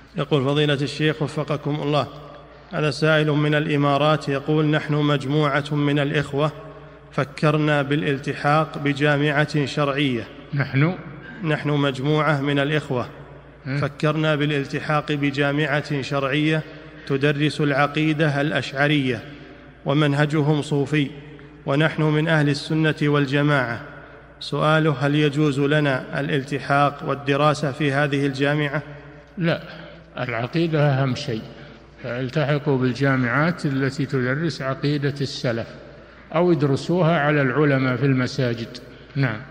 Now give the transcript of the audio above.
يقول فضيلة الشيخ وفقكم الله، هذا سائل من الإمارات يقول: نحن مجموعة من الإخوة فكرنا بالالتحاق بجامعة شرعية. نحن مجموعة من الإخوة فكرنا بالالتحاق بجامعة شرعية تدرس العقيدة الأشعرية ومنهجهم صوفي، ونحن من أهل السنة والجماعة. سؤاله: هل يجوز لنا الالتحاق والدراسة في هذه الجامعة؟ لا، العقيدة أهم شيء، فالتحقوا بالجامعات التي تدرس عقيدة السلف أو يدرسوها على العلماء في المساجد. نعم.